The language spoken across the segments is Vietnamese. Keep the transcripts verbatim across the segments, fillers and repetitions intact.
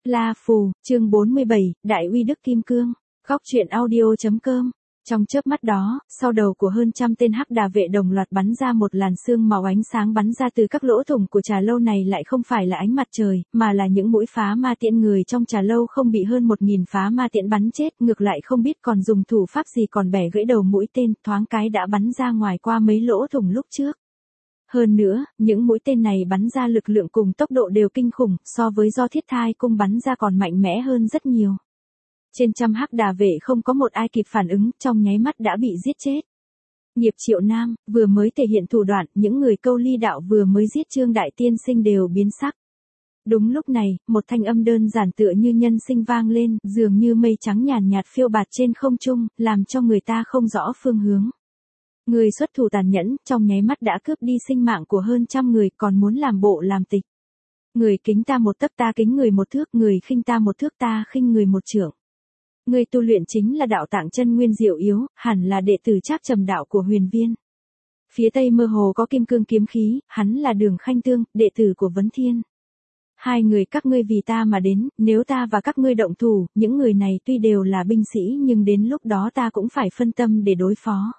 La Phù, chương bốn mươi bảy, Đại uy Đức Kim Cương. Góc truyện audio.com. Trong chớp mắt đó, sau đầu của hơn trăm tên hắc đà vệ đồng loạt bắn ra một làn sương màu ánh sáng bắn ra từ các lỗ thủng của trà lâu này, lại không phải là ánh mặt trời, mà là những mũi phá ma tiễn. Người trong trà lâu không bị hơn một nghìn phá ma tiễn bắn chết, ngược lại không biết còn dùng thủ pháp gì còn bẻ gãy đầu mũi tên, thoáng cái đã bắn ra ngoài qua mấy lỗ thủng lúc trước. Hơn nữa, những mũi tên này bắn ra lực lượng cùng tốc độ đều kinh khủng, so với do thiết thai cung bắn ra còn mạnh mẽ hơn rất nhiều. Trên trăm hắc đà vệ không có một ai kịp phản ứng, trong nháy mắt đã bị giết chết. Nghiệp Triệu Nam, vừa mới thể hiện thủ đoạn, những người câu ly đạo vừa mới giết Trương Đại Tiên Sinh đều biến sắc. Đúng lúc này, một thanh âm đơn giản tựa như nhân sinh vang lên, dường như mây trắng nhàn nhạt phiêu bạt trên không trung, làm cho người ta không rõ phương hướng. Người xuất thủ tàn nhẫn, trong nháy mắt đã cướp đi sinh mạng của hơn trăm người, còn muốn làm bộ làm tịch. Người kính ta một tấc ta kính người một thước, người khinh ta một thước ta khinh người một trượng. Người tu luyện chính là đạo tạng chân nguyên diệu yếu, hẳn là đệ tử Trác Trầm đạo của Huyền Viên. Phía tây mơ hồ có kim cương kiếm khí, hắn là Đường Khanh Tương, đệ tử của Vấn Thiên. Hai người các ngươi vì ta mà đến, nếu ta và các ngươi động thủ, những người này tuy đều là binh sĩ nhưng đến lúc đó ta cũng phải phân tâm để đối phó.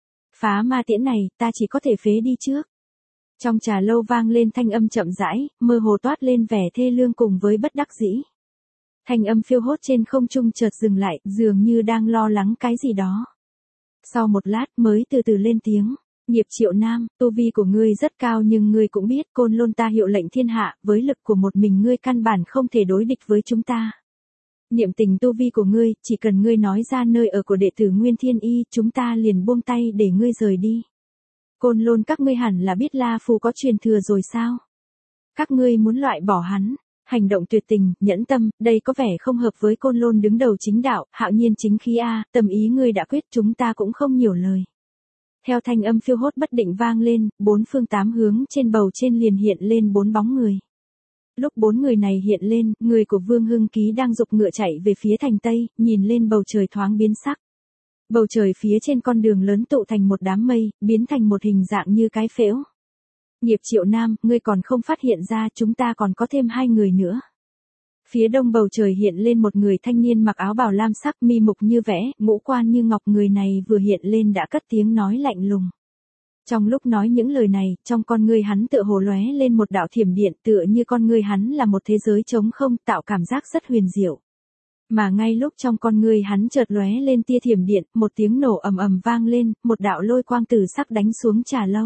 Phá ma tiễn này, ta chỉ có thể phế đi trước. Trong trà lâu vang lên thanh âm chậm rãi, mơ hồ toát lên vẻ thê lương cùng với bất đắc dĩ. Thanh âm phiêu hốt trên không trung chợt dừng lại, dường như đang lo lắng cái gì đó. Sau một lát mới từ từ lên tiếng, Nghiệp Triệu Nam, tu vi của ngươi rất cao nhưng ngươi cũng biết Côn Lôn ta hiệu lệnh thiên hạ, với lực của một mình ngươi căn bản không thể đối địch với chúng ta. Niệm tình tu vi của ngươi, chỉ cần ngươi nói ra nơi ở của đệ tử Nguyên Thiên Y, chúng ta liền buông tay để ngươi rời đi. Côn Lôn các ngươi hẳn là biết La Phù có truyền thừa rồi sao? Các ngươi muốn loại bỏ hắn, hành động tuyệt tình, nhẫn tâm, đây có vẻ không hợp với Côn Lôn đứng đầu chính đạo, hạo nhiên chính khí a, tâm ý ngươi đã quyết, chúng ta cũng không nhiều lời. Theo thanh âm phiêu hốt bất định vang lên, bốn phương tám hướng trên bầu trên liền hiện lên bốn bóng người. Lúc bốn người này hiện lên, người của Vương Hưng Ký đang giục ngựa chạy về phía thành Tây, nhìn lên bầu trời thoáng biến sắc. Bầu trời phía trên con đường lớn tụ thành một đám mây, biến thành một hình dạng như cái phễu. Nghiệp Triệu Nam, ngươi còn không phát hiện ra chúng ta còn có thêm hai người nữa. Phía đông bầu trời hiện lên một người thanh niên mặc áo bào lam sắc, mi mục như vẽ, ngũ quan như ngọc, người này vừa hiện lên đã cất tiếng nói lạnh lùng. Trong lúc nói những lời này, trong con ngươi hắn tựa hồ lóe lên một đạo thiểm điện, tựa như con ngươi hắn là một thế giới trống không, tạo cảm giác rất huyền diệu. Mà ngay lúc trong con ngươi hắn chợt lóe lên tia thiểm điện, một tiếng nổ ầm ầm vang lên, một đạo lôi quang từ sắc đánh xuống trà lâu.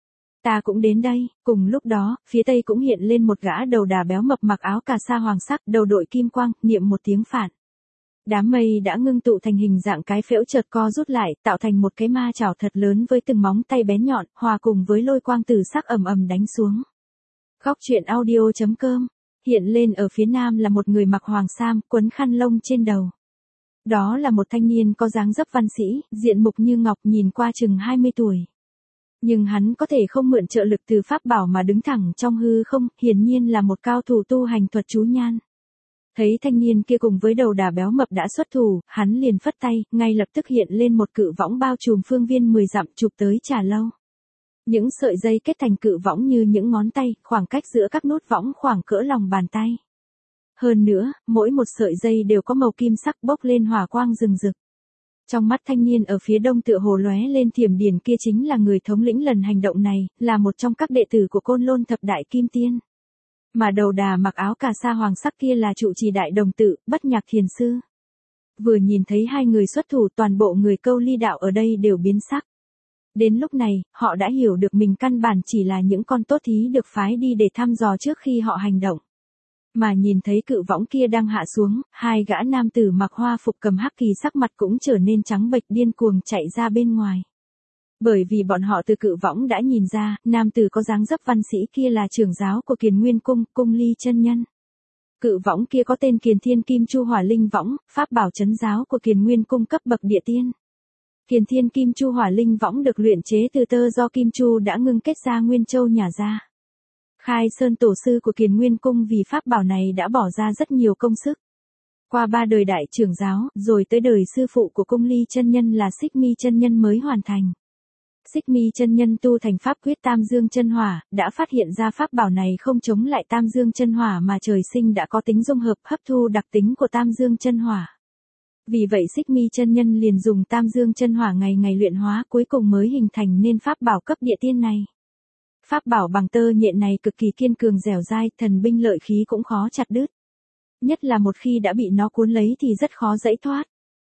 Ta cũng đến đây. Cùng lúc đó, phía tây cũng hiện lên một gã đầu đà béo mập mặc áo cà sa hoàng sắc, đầu đội kim quang, niệm một tiếng phản. Đám mây đã ngưng tụ thành hình dạng cái phễu chợt co rút lại, tạo thành một cái ma chảo thật lớn với từng móng tay bén nhọn, hòa cùng với lôi quang từ sắc ầm ầm đánh xuống. Góc truyện audio.com. Hiện lên ở phía nam là một người mặc hoàng sam, quấn khăn lông trên đầu. Đó là một thanh niên có dáng dấp văn sĩ, diện mục như ngọc, nhìn qua chừng hai mươi tuổi. Nhưng hắn có thể không mượn trợ lực từ pháp bảo mà đứng thẳng trong hư không, hiển nhiên là một cao thủ tu hành thuật chú nhan. Thấy thanh niên kia cùng với đầu đà béo mập đã xuất thủ, hắn liền phất tay, ngay lập tức hiện lên một cự võng bao trùm phương viên mười dặm chụp tới trà lâu. Những sợi dây kết thành cự võng như những ngón tay, khoảng cách giữa các nút võng khoảng cỡ lòng bàn tay. Hơn nữa, mỗi một sợi dây đều có màu kim sắc bốc lên hỏa quang rừng rực. Trong mắt thanh niên ở phía đông tựa hồ lóe lên thiểm điển, kia chính là người thống lĩnh lần hành động này, là một trong các đệ tử của Côn Lôn thập đại kim tiên. Mà đầu đà mặc áo cà sa hoàng sắc kia là trụ trì đại đồng tự, Bất Nhạc Thiền Sư. Vừa nhìn thấy hai người xuất thủ, toàn bộ người câu ly đạo ở đây đều biến sắc. Đến lúc này, họ đã hiểu được mình căn bản chỉ là những con tốt thí được phái đi để thăm dò trước khi họ hành động. Mà nhìn thấy cự võng kia đang hạ xuống, hai gã nam tử mặc hoa phục cầm hắc kỳ sắc mặt cũng trở nên trắng bệch, điên cuồng chạy ra bên ngoài. Bởi vì bọn họ từ cự võng đã nhìn ra, nam tử có dáng dấp văn sĩ kia là trưởng giáo của Kiền Nguyên Cung, Cung Ly chân nhân. Cự võng kia có tên Kiền Thiên Kim Chu Hỏa Linh Võng, pháp bảo trấn giáo của Kiền Nguyên Cung cấp bậc địa tiên. Kiền Thiên Kim Chu Hỏa Linh Võng được luyện chế từ tơ do Kim Chu đã ngưng kết ra Nguyên Châu nhà ra. Khai Sơn tổ sư của Kiền Nguyên Cung vì pháp bảo này đã bỏ ra rất nhiều công sức. Qua ba đời đại trưởng giáo, rồi tới đời sư phụ của Cung Ly chân nhân là Xích Mi chân nhân mới hoàn thành. Xích Mi chân nhân tu thành pháp quyết Tam Dương chân hỏa, đã phát hiện ra pháp bảo này không chống lại Tam Dương chân hỏa mà trời sinh đã có tính dung hợp hấp thu đặc tính của Tam Dương chân hỏa. Vì vậy Xích Mi chân nhân liền dùng Tam Dương chân hỏa ngày ngày luyện hóa, cuối cùng mới hình thành nên pháp bảo cấp địa tiên này. Pháp bảo bằng tơ nhện này cực kỳ kiên cường dẻo dai, thần binh lợi khí cũng khó chặt đứt. Nhất là một khi đã bị nó cuốn lấy thì rất khó giãy thoát.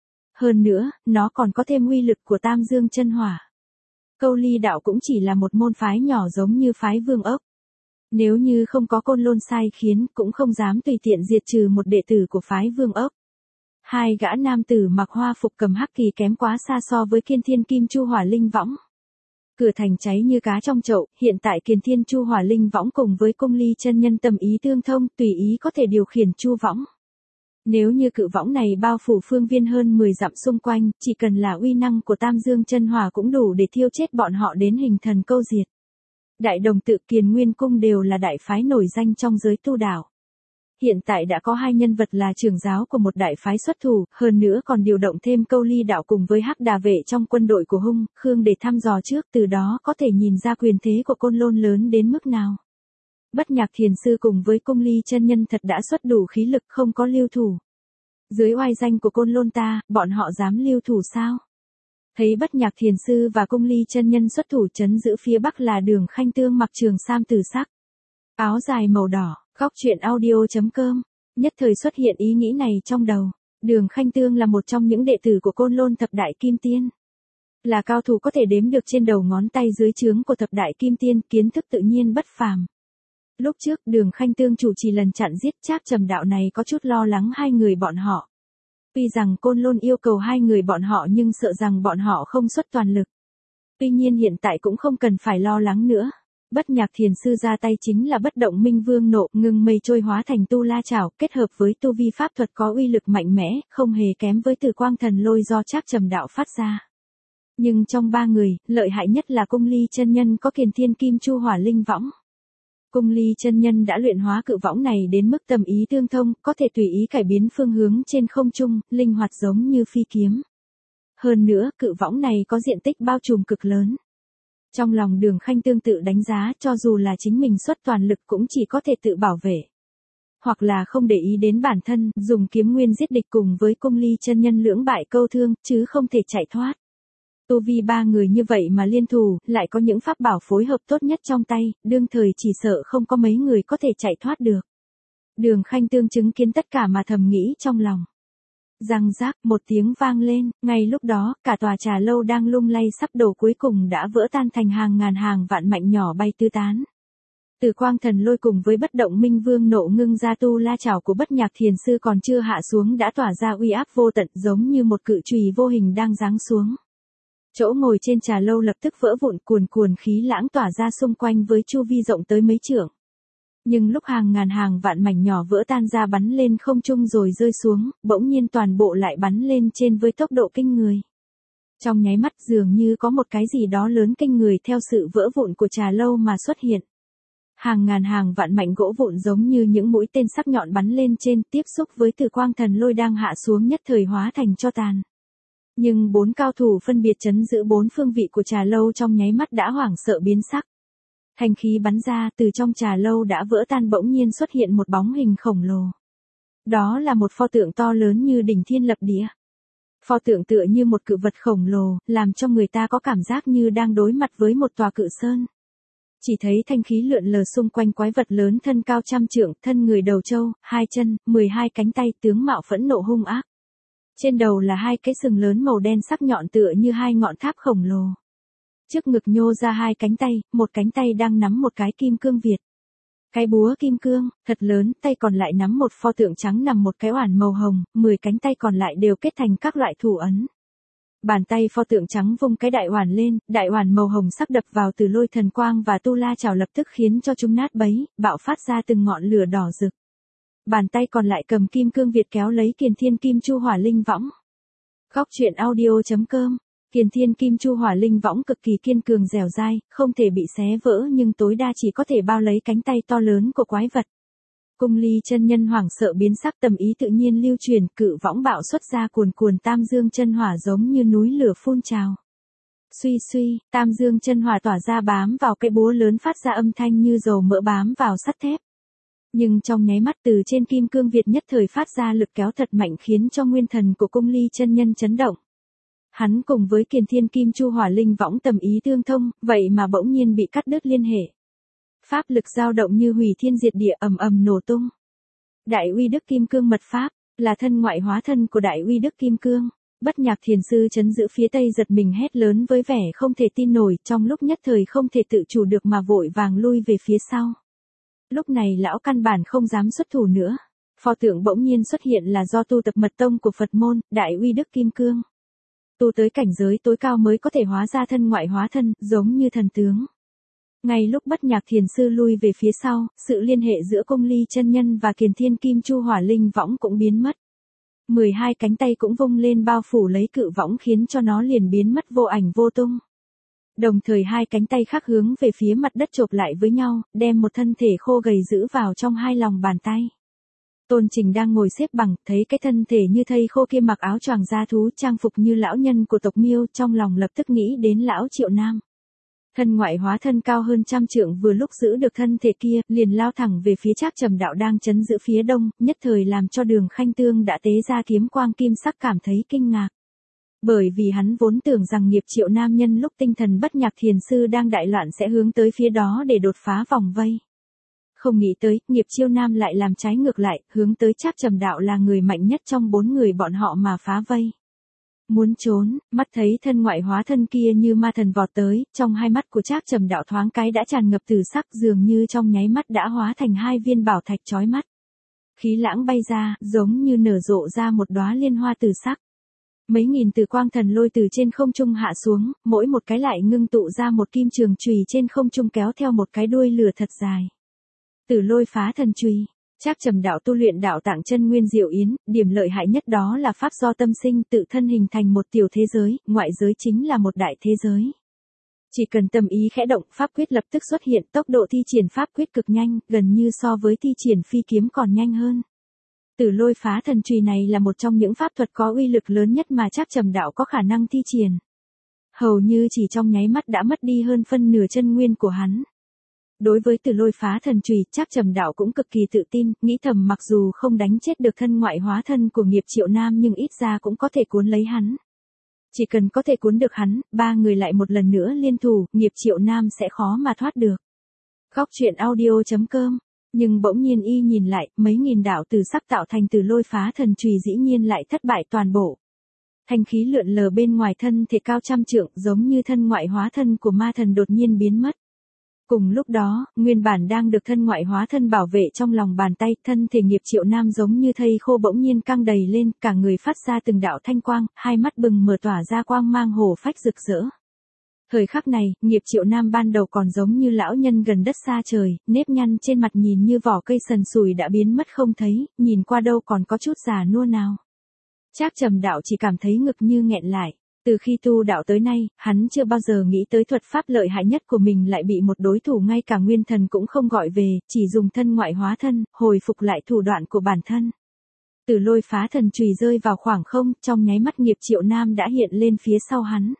Hơn nữa, nó còn có thêm uy lực của Tam Dương chân hỏa. Câu Ly đạo cũng chỉ là một môn phái nhỏ giống như phái Vương Ốc. Nếu như không có Côn Lôn sai khiến, cũng không dám tùy tiện diệt trừ một đệ tử của phái Vương Ốc. Hai gã nam tử mặc hoa phục cầm hắc kỳ kém quá xa so với Kiên Thiên Kim Chu Hỏa Linh Võng. Cửa thành cháy như cá trong chậu, hiện tại Kiền Thiên Chu Hỏa Linh Võng cùng với Cung Ly chân nhân tâm ý tương thông, tùy ý có thể điều khiển chu võng. Nếu như cự võng này bao phủ phương viên hơn mười dặm xung quanh, chỉ cần là uy năng của Tam Dương chân hỏa cũng đủ để thiêu chết bọn họ đến hình thần câu diệt. Đại Đồng Tự, Kiền Nguyên Cung đều là đại phái nổi danh trong giới tu đạo. Hiện tại đã có hai nhân vật là trưởng giáo của một đại phái xuất thủ, hơn nữa còn điều động thêm Câu Ly đạo cùng với Hắc Đà vệ trong quân đội của Hung, Khương để thăm dò trước, từ đó có thể nhìn ra quyền thế của Côn Lôn lớn đến mức nào. Bất Nhạc Thiền sư cùng với Cung Ly chân nhân thật đã xuất đủ khí lực, không có lưu thủ. Dưới oai danh của Côn Lôn ta, bọn họ dám lưu thủ sao? Thấy Bất Nhạc Thiền sư và Cung Ly chân nhân xuất thủ, trấn giữ phía bắc là Đường Khanh Tương mặc trường sam tử sắc, áo dài màu đỏ. Góc truyện audio chấm com, nhất thời xuất hiện ý nghĩ này trong đầu. Đường Khanh Tương là một trong những đệ tử của Côn Lôn thập đại kim tiên. Là cao thủ có thể đếm được trên đầu ngón tay dưới trướng của thập đại kim tiên, kiến thức tự nhiên bất phàm. Lúc trước Đường Khanh Tương chủ trì lần chặn giết Trác Trầm Đạo này có chút lo lắng hai người bọn họ. Tuy rằng Côn Lôn yêu cầu hai người bọn họ nhưng sợ rằng bọn họ không xuất toàn lực. Tuy nhiên hiện tại cũng không cần phải lo lắng nữa. Bất Nhạc Thiền sư ra tay chính là Bất Động Minh Vương nộ, ngừng mây trôi hóa thành tu la chảo, kết hợp với tu vi pháp thuật có uy lực mạnh mẽ, không hề kém với Tử Quang Thần Lôi do Trác Trầm Đạo phát ra. Nhưng trong ba người, lợi hại nhất là Cung Ly chân nhân có Kiền Thiên Kim Chu Hỏa Linh Võng. Cung Ly chân nhân đã luyện hóa cự võng này đến mức tâm ý tương thông, có thể tùy ý cải biến phương hướng trên không trung, linh hoạt giống như phi kiếm. Hơn nữa, cự võng này có diện tích bao trùm cực lớn. Trong lòng Đường Khanh Tương tự đánh giá, cho dù là chính mình xuất toàn lực cũng chỉ có thể tự bảo vệ. Hoặc là không để ý đến bản thân, dùng kiếm nguyên giết địch cùng với Cung Ly chân nhân lưỡng bại câu thương, chứ không thể chạy thoát. Tu vi ba người như vậy mà liên thủ, lại có những pháp bảo phối hợp tốt nhất trong tay, đương thời chỉ sợ không có mấy người có thể chạy thoát được. Đường Khanh Tương chứng kiến tất cả mà thầm nghĩ trong lòng. Răng rác, một tiếng vang lên, ngay lúc đó, cả tòa trà lâu đang lung lay sắp đổ cuối cùng đã vỡ tan thành hàng ngàn hàng vạn mảnh nhỏ bay tứ tán. Tử Quang Thần Lôi cùng với Bất Động Minh Vương nộ ngưng ra tu la chảo của Bất Nhạc Thiền sư còn chưa hạ xuống đã tỏa ra uy áp vô tận, giống như một cự chùy vô hình đang giáng xuống. Chỗ ngồi trên trà lâu lập tức vỡ vụn, cuồn cuồn khí lãng tỏa ra xung quanh với chu vi rộng tới mấy trượng. Nhưng lúc hàng ngàn hàng vạn mảnh nhỏ vỡ tan ra bắn lên không trung rồi rơi xuống, bỗng nhiên toàn bộ lại bắn lên trên với tốc độ kinh người. Trong nháy mắt dường như có một cái gì đó lớn kinh người theo sự vỡ vụn của trà lâu mà xuất hiện. Hàng ngàn hàng vạn mảnh gỗ vụn giống như những mũi tên sắc nhọn bắn lên trên, tiếp xúc với Tử Quang Thần Lôi đang hạ xuống nhất thời hóa thành tro tàn. Nhưng bốn cao thủ phân biệt trấn giữ bốn phương vị của trà lâu trong nháy mắt đã hoảng sợ biến sắc. Thanh khí bắn ra, từ trong trà lâu đã vỡ tan, bỗng nhiên xuất hiện một bóng hình khổng lồ. Đó là một pho tượng to lớn như đỉnh thiên lập địa. Pho tượng tựa như một cự vật khổng lồ, làm cho người ta có cảm giác như đang đối mặt với một tòa cự sơn. Chỉ thấy thanh khí lượn lờ xung quanh quái vật lớn thân cao trăm trượng, thân người đầu trâu, hai chân, mười hai cánh tay, tướng mạo phẫn nộ hung ác. Trên đầu là hai cái sừng lớn màu đen sắc nhọn tựa như hai ngọn tháp khổng lồ. Trước ngực nhô ra hai cánh tay, một cánh tay đang nắm một cái kim cương Việt. Cái búa kim cương, thật lớn, tay còn lại nắm một pho tượng trắng nằm một cái oản màu hồng, mười cánh tay còn lại đều kết thành các loại thủ ấn. Bàn tay pho tượng trắng vung cái đại oản lên, đại oản màu hồng sắc đập vào Từ Lôi thần quang và tu la chảo lập tức khiến cho chúng nát bấy, bạo phát ra từng ngọn lửa đỏ rực. Bàn tay còn lại cầm kim cương Việt kéo lấy Kiền Thiên Kim Chu Hỏa Linh Võng. Góc truyện audio chấm com. Kiền Thiên Kim Chu Hỏa Linh Võng cực kỳ kiên cường dẻo dai, không thể bị xé vỡ nhưng tối đa chỉ có thể bao lấy cánh tay to lớn của quái vật. Cung Ly chân nhân hoảng sợ biến sắc, tâm ý tự nhiên lưu truyền, cự võng bạo xuất ra cuồn cuồn Tam Dương chân hỏa giống như núi lửa phun trào. Suy suy, tam dương chân hỏa tỏa ra bám vào cây búa lớn phát ra âm thanh như dầu mỡ bám vào sắt thép. Nhưng trong nháy mắt từ trên kim cương Việt nhất thời phát ra lực kéo thật mạnh khiến cho nguyên thần của cung ly chân nhân chấn động. Hắn cùng với kiền thiên kim chu hỏa linh võng tầm ý tương thông, vậy mà bỗng nhiên bị cắt đứt liên hệ. Pháp lực dao động như hủy thiên diệt địa ầm ầm nổ tung. Đại uy đức kim cương mật pháp, là thân ngoại hóa thân của đại uy đức kim cương. Bất Nhạc Thiền sư trấn giữ phía tây giật mình hét lớn với vẻ không thể tin nổi, trong lúc nhất thời không thể tự chủ được mà vội vàng lui về phía sau. Lúc này lão căn bản không dám xuất thủ nữa. Pho tượng bỗng nhiên xuất hiện là do tu tập mật tông của Phật môn, đại uy đức kim cương. Tu tới cảnh giới tối cao mới có thể hóa ra thân ngoại hóa thân, giống như thần tướng. Ngay lúc Bất Nhạc Thiền sư lui về phía sau, sự liên hệ giữa cung ly chân nhân và kiền thiên kim chu hỏa linh võng cũng biến mất. mười hai cánh tay cũng vung lên bao phủ lấy cự võng khiến cho nó liền biến mất vô ảnh vô tung. Đồng thời hai cánh tay khác hướng về phía mặt đất chộp lại với nhau, đem một thân thể khô gầy giữ vào trong hai lòng bàn tay. Tôn Trình đang ngồi xếp bằng, thấy cái thân thể như thây khô kia mặc áo choàng da thú trang phục như lão nhân của tộc Miêu, trong lòng lập tức nghĩ đến lão Triệu Nam. Thân ngoại hóa thân cao hơn trăm trượng vừa lúc giữ được thân thể kia, liền lao thẳng về phía Trác Trầm Đạo đang trấn giữ phía đông, nhất thời làm cho Đường Khanh Tương đã tế ra kiếm quang kim sắc cảm thấy kinh ngạc. Bởi vì hắn vốn tưởng rằng nghiệp Triệu Nam nhân lúc tinh thần Bất Nhạc Thiền sư đang đại loạn sẽ hướng tới phía đó để đột phá vòng vây. Không nghĩ tới, nghiệp Chiêu Nam lại làm trái ngược lại, hướng tới Trác Trầm Đạo là người mạnh nhất trong bốn người bọn họ mà phá vây. Muốn trốn, mắt thấy thân ngoại hóa thân kia như ma thần vọt tới, trong hai mắt của Trác Trầm Đạo thoáng cái đã tràn ngập tử sắc, dường như trong nháy mắt đã hóa thành hai viên bảo thạch chói mắt. Khí lãng bay ra, giống như nở rộ ra một đóa liên hoa tử sắc. Mấy nghìn tử quang thần lôi từ trên không trung hạ xuống, mỗi một cái lại ngưng tụ ra một kim trường chùy trên không trung kéo theo một cái đuôi lửa thật dài. Tử lôi phá thần chùy. Trác Trầm Đạo tu luyện đạo tạng chân nguyên diệu yến, điểm lợi hại nhất đó là pháp do tâm sinh tự thân hình thành một tiểu thế giới, ngoại giới chính là một đại thế giới. Chỉ cần tâm ý khẽ động, pháp quyết lập tức xuất hiện, tốc độ thi triển pháp quyết cực nhanh, gần như so với thi triển phi kiếm còn nhanh hơn. Tử lôi phá thần chùy này là một trong những pháp thuật có uy lực lớn nhất mà Trác Trầm Đạo có khả năng thi triển. Hầu như chỉ trong nháy mắt đã mất đi hơn phân nửa chân nguyên của hắn. Đối với Tử lôi phá thần chùy, Trác Trầm Đạo cũng cực kỳ tự tin, nghĩ thầm mặc dù không đánh chết được thân ngoại hóa thân của nghiệp Triệu Nam nhưng ít ra cũng có thể cuốn lấy hắn. Chỉ cần có thể cuốn được hắn, ba người lại một lần nữa liên thủ, nghiệp Triệu Nam sẽ khó mà thoát được. Góc truyện audio chấm com. Nhưng bỗng nhiên y nhìn lại, mấy nghìn đạo tử sắc tạo thành Tử lôi phá thần chùy dĩ nhiên lại thất bại toàn bộ. Thanh khí lượn lờ bên ngoài thân thể cao trăm trượng, giống như thân ngoại hóa thân của ma thần đột nhiên biến mất. Cùng lúc đó, nguyên bản đang được thân ngoại hóa thân bảo vệ trong lòng bàn tay, thân thể nghiệp Triệu Nam giống như thây khô bỗng nhiên căng đầy lên, cả người phát ra từng đạo thanh quang, hai mắt bừng mở tỏa ra quang mang hổ phách rực rỡ. Thời khắc này, nghiệp Triệu Nam ban đầu còn giống như lão nhân gần đất xa trời, nếp nhăn trên mặt nhìn như vỏ cây sần sùi đã biến mất không thấy, nhìn qua đâu còn có chút già nua nào. Trác Trầm Đạo chỉ cảm thấy ngực như nghẹn lại. Từ khi tu đạo tới nay, hắn chưa bao giờ nghĩ tới thuật pháp lợi hại nhất của mình lại bị một đối thủ ngay cả nguyên thần cũng không gọi về, chỉ dùng thân ngoại hóa thân, hồi phục lại thủ đoạn của bản thân. Tử lôi phá thần chùy rơi vào khoảng không, trong nháy mắt nghiệp Triệu Nam đã hiện lên phía sau hắn.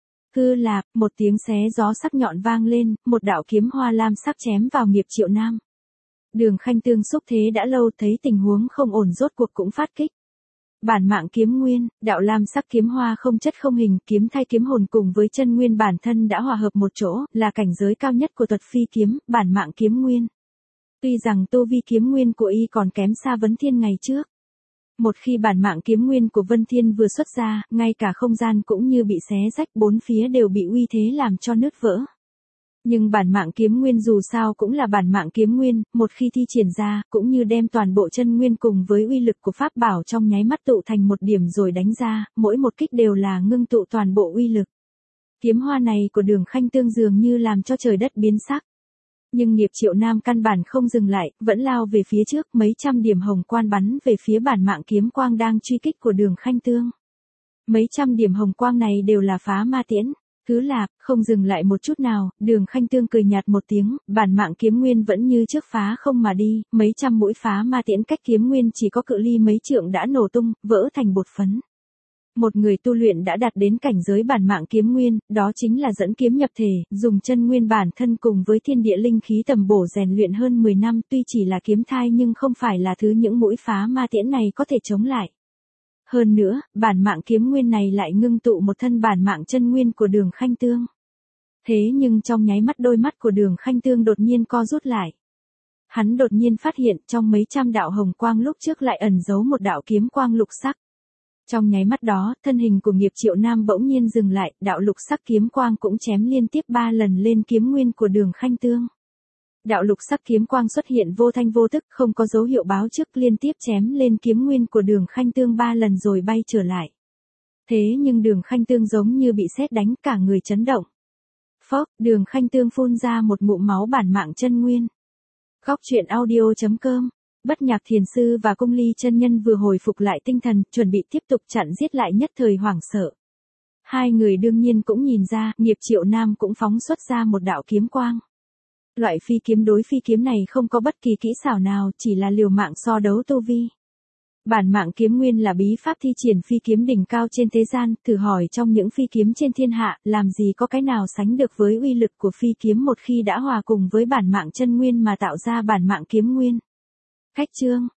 Hư lạp, một tiếng xé gió sắc nhọn vang lên, một đạo kiếm hoa lam sắc chém vào nghiệp Triệu Nam. Đường Khanh Tương xúc thế đã lâu, thấy tình huống không ổn rốt cuộc cũng phát kích. Bản mạng kiếm nguyên, đạo lam sắc kiếm hoa không chất không hình, kiếm thay kiếm hồn cùng với chân nguyên bản thân đã hòa hợp một chỗ, là cảnh giới cao nhất của thuật phi kiếm, bản mạng kiếm nguyên. Tuy rằng tu vi kiếm nguyên của y còn kém xa Vấn Thiên ngày trước. Một khi bản mạng kiếm nguyên của Vân Thiên vừa xuất ra, ngay cả không gian cũng như bị xé rách, bốn phía đều bị uy thế làm cho nứt vỡ. Nhưng bản mạng kiếm nguyên dù sao cũng là bản mạng kiếm nguyên, một khi thi triển ra, cũng như đem toàn bộ chân nguyên cùng với uy lực của pháp bảo trong nháy mắt tụ thành một điểm rồi đánh ra, mỗi một kích đều là ngưng tụ toàn bộ uy lực. Kiếm hoa này của Đường Khanh Tương dường như làm cho trời đất biến sắc. Nhưng nghiệp Triệu Nam căn bản không dừng lại, vẫn lao về phía trước, mấy trăm điểm hồng quang bắn về phía bản mạng kiếm quang đang truy kích của Đường Khanh Tương. Mấy trăm điểm hồng quang này đều là phá ma tiễn. Cứ lạp, không dừng lại một chút nào, Đường Khanh Tương cười nhạt một tiếng, bản mạng kiếm nguyên vẫn như trước phá không mà đi, mấy trăm mũi phá ma tiễn cách kiếm nguyên chỉ có cự ly mấy trượng đã nổ tung, vỡ thành bột phấn. Một người tu luyện đã đạt đến cảnh giới bản mạng kiếm nguyên, đó chính là dẫn kiếm nhập thể, dùng chân nguyên bản thân cùng với thiên địa linh khí tầm bổ rèn luyện hơn mười năm, tuy chỉ là kiếm thai nhưng không phải là thứ những mũi phá ma tiễn này có thể chống lại. Hơn nữa, bản mạng kiếm nguyên này lại ngưng tụ một thân bản mạng chân nguyên của Đường Khanh Tương. Thế nhưng trong nháy mắt đôi mắt của Đường Khanh Tương đột nhiên co rút lại. Hắn đột nhiên phát hiện trong mấy trăm đạo hồng quang lúc trước lại ẩn giấu một đạo kiếm quang lục sắc. Trong nháy mắt đó, thân hình của Nghiệp Triệu Nam bỗng nhiên dừng lại, đạo lục sắc kiếm quang cũng chém liên tiếp ba lần lên kiếm nguyên của Đường Khanh Tương. Đạo lục sắc kiếm quang xuất hiện vô thanh vô tức, không có dấu hiệu báo trước, liên tiếp chém lên kiếm nguyên của Đường Khanh Tương ba lần rồi bay trở lại. Thế nhưng Đường Khanh Tương giống như bị sét đánh, cả người chấn động. Phốc, Đường Khanh Tương phun ra một ngụm máu bản mạng chân nguyên. Góc truyện audio chấm com. Bất Nhạc Thiền Sư và Cung Ly chân nhân vừa hồi phục lại tinh thần, chuẩn bị tiếp tục chặn giết lại nhất thời hoảng sợ. Hai người đương nhiên cũng nhìn ra, Nghiệp Triệu Nam cũng phóng xuất ra một đạo kiếm quang. Loại phi kiếm đối phi kiếm này không có bất kỳ kỹ xảo nào, chỉ là liều mạng so đấu tu vi. Bản mạng kiếm nguyên là bí pháp thi triển phi kiếm đỉnh cao trên thế gian, thử hỏi trong những phi kiếm trên thiên hạ, làm gì có cái nào sánh được với uy lực của phi kiếm một khi đã hòa cùng với bản mạng chân nguyên mà tạo ra bản mạng kiếm nguyên. Cách chương